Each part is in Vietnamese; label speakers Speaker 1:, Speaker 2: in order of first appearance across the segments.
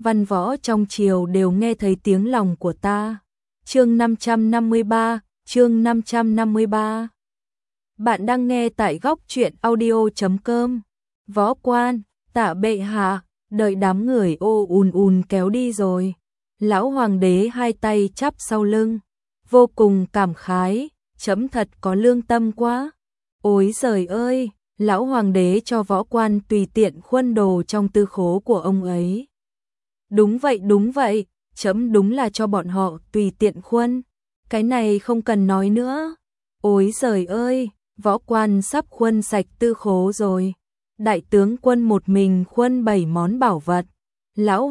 Speaker 1: văn võ trong triều đều nghe thấy tiếng lòng của ta. Chương 553, chương 553. Bạn đang nghe tại góc truyện audio.com. Võ quan, tạ bệ hạ, đợi đám người ùn kéo đi rồi. Lão hoàng đế hai tay chắp sau lưng, vô cùng cảm khái, chấm thật có lương tâm quá. Ôi giời ơi, lão hoàng đế cho võ quan tùy tiện khuân đồ trong tư khố của ông ấy. Đúng vậy, chấm đúng là cho bọn họ tùy tiện khuân. Cái này không cần nói nữa. Ôi giời ơi, võ quan sắp khuân sạch tư khố rồi. Đại tướng quân một mình khuân 7 món bảo vật. Lão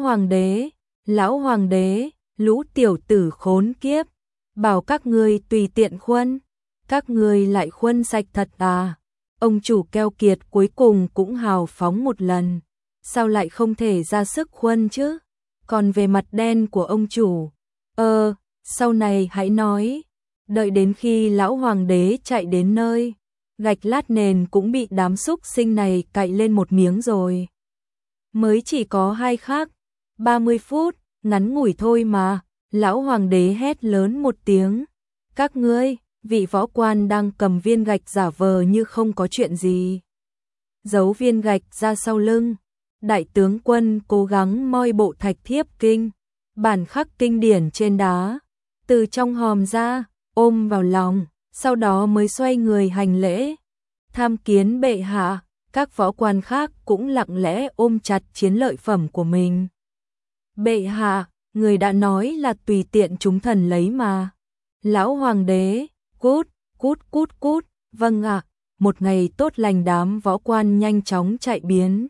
Speaker 1: hoàng đế, lũ tiểu tử khốn kiếp. Bảo các ngươi tùy tiện khuân. Các ngươi lại khuân sạch thật à? Ông chủ keo kiệt cuối cùng cũng hào phóng một lần. Sao lại không thể ra sức khuân chứ? Còn về mặt đen của ông chủ, sau này hãy nói. Đợi đến khi lão hoàng đế chạy đến nơi, gạch lát nền cũng bị đám súc sinh này cạy lên một miếng rồi. Mới chỉ có 2 khắc, 30 phút, ngắn ngủi thôi mà, lão hoàng đế hét lớn một tiếng. Các ngươi, vị võ quan đang cầm viên gạch giả vờ như không có chuyện gì. Giấu viên gạch ra sau lưng. Đại tướng quân cố gắng moi bộ thạch thiếp kinh, bản khắc kinh điển trên đá, từ trong hòm ra, ôm vào lòng, sau đó mới xoay người hành lễ. Tham kiến bệ hạ, các võ quan khác cũng lặng lẽ ôm chặt chiến lợi phẩm của mình. Bệ hạ, người đã nói là tùy tiện chúng thần lấy mà. Lão hoàng đế, cút, vâng ạ. Một ngày tốt lành đám võ quan nhanh chóng chạy biến.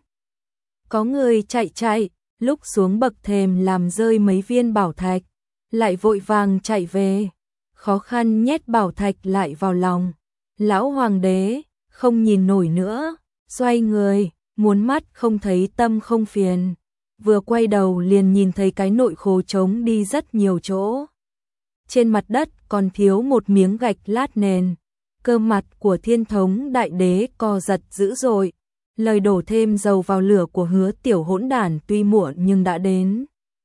Speaker 1: Có người chạy, lúc xuống bậc thềm làm rơi mấy viên bảo thạch, lại vội vàng chạy về, khó khăn nhét bảo thạch lại vào lòng. Lão hoàng đế không nhìn nổi nữa, xoay người, muốn mắt không thấy tâm không phiền. Vừa quay đầu liền nhìn thấy cái nội khố trống đi rất nhiều chỗ. Trên mặt đất còn thiếu một miếng gạch lát nền. Cơ mặt của thiên thống đại đế co giật dữ dội. Lời đổ thêm dầu vào lửa của Hứa tiểu hỗn đản tuy muộn nhưng đã đến.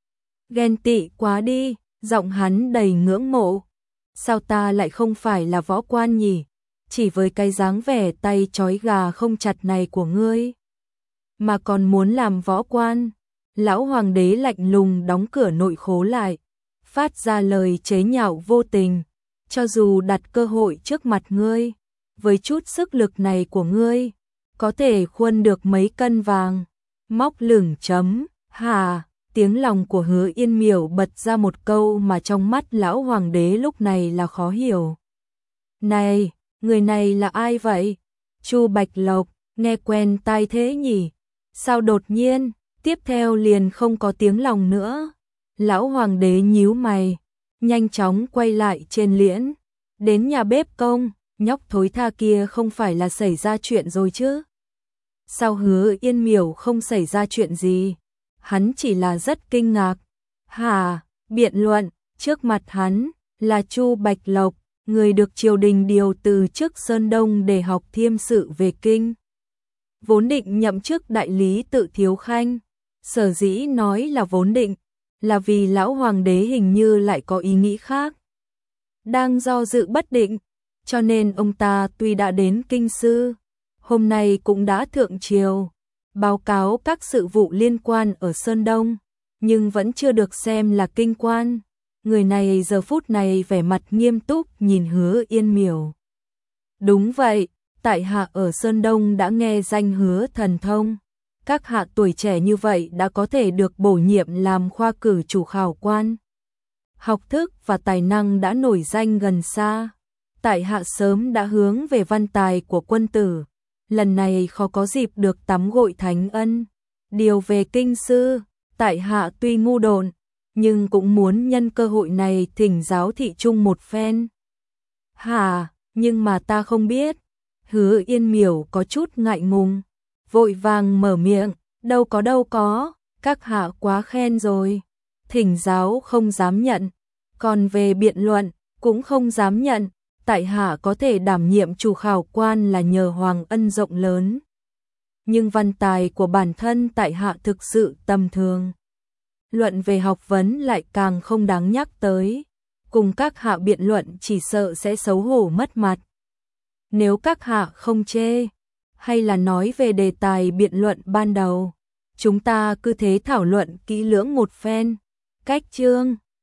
Speaker 1: Ghen tị quá đi, giọng hắn đầy ngưỡng mộ. Sao ta lại không phải là võ quan nhỉ? Chỉ với cái dáng vẻ tay trói gà không chặt này của ngươi mà còn muốn làm võ quan. Lão hoàng đế lạnh lùng đóng cửa nội khố lại, phát ra lời chế nhạo vô tình. Cho dù đặt cơ hội trước mặt ngươi, với chút sức lực này của ngươi, có thể khuân được mấy cân vàng. Móc lửng chấm, hà, tiếng lòng của Hứa Yên Miểu bật ra một câu mà trong mắt lão hoàng đế lúc này là khó hiểu. Này, người này là ai vậy? Chu Bạch Lộc, nghe quen tai thế nhỉ? Sao đột nhiên, tiếp theo liền không có tiếng lòng nữa? Lão hoàng đế nhíu mày, nhanh chóng quay lại trên liễn. Đến nhà bếp công, nhóc thối tha kia không phải là xảy ra chuyện rồi chứ? Sao Hứa Yên Miểu không xảy ra chuyện gì? Hắn chỉ là rất kinh ngạc. Hả, biện luận, trước mặt hắn là Chu Bạch Lộc, người được triều đình điều từ chức Sơn Đông để học thiêm sự về kinh. Vốn định nhậm chức đại lý Tự Thiếu Khanh. Sở dĩ nói là vốn định, là vì lão hoàng đế hình như lại có ý nghĩ khác. Đang do dự bất định, cho nên ông ta tuy đã đến kinh sư, hôm nay cũng đã thượng triều, báo cáo các sự vụ liên quan ở Sơn Đông, nhưng vẫn chưa được xem là kinh quan. Người này giờ phút này vẻ mặt nghiêm túc nhìn Hứa Yên Miểu. Đúng vậy, tại hạ ở Sơn Đông đã nghe danh Hứa thần thông. Các hạ tuổi trẻ như vậy đã có thể được bổ nhiệm làm khoa cử chủ khảo quan. Học thức và tài năng đã nổi danh gần xa. Tại hạ sớm đã hướng về văn tài của quân tử. Lần này khó có dịp được tắm gội thánh ân. Điều về kinh sư, tại hạ tuy ngu độn, nhưng cũng muốn nhân cơ hội này thỉnh giáo thị trung một phen. Hả, nhưng mà ta không biết. Hứa Yên Miểu có chút ngại ngùng, vội vàng mở miệng, đâu có, các hạ quá khen rồi. Thỉnh giáo không dám nhận, còn về biện luận cũng không dám nhận. Tại hạ có thể đảm nhiệm chủ khảo quan là nhờ hoàng ân rộng lớn. Nhưng văn tài của bản thân tại hạ thực sự tầm thường. luận về học vấn lại càng không đáng nhắc tới. Cùng các hạ biện luận chỉ sợ sẽ xấu hổ mất mặt. Nếu các hạ không chê, hay là nói về đề tài biện luận ban đầu, chúng ta cứ thế thảo luận kỹ lưỡng một phen. Cách chương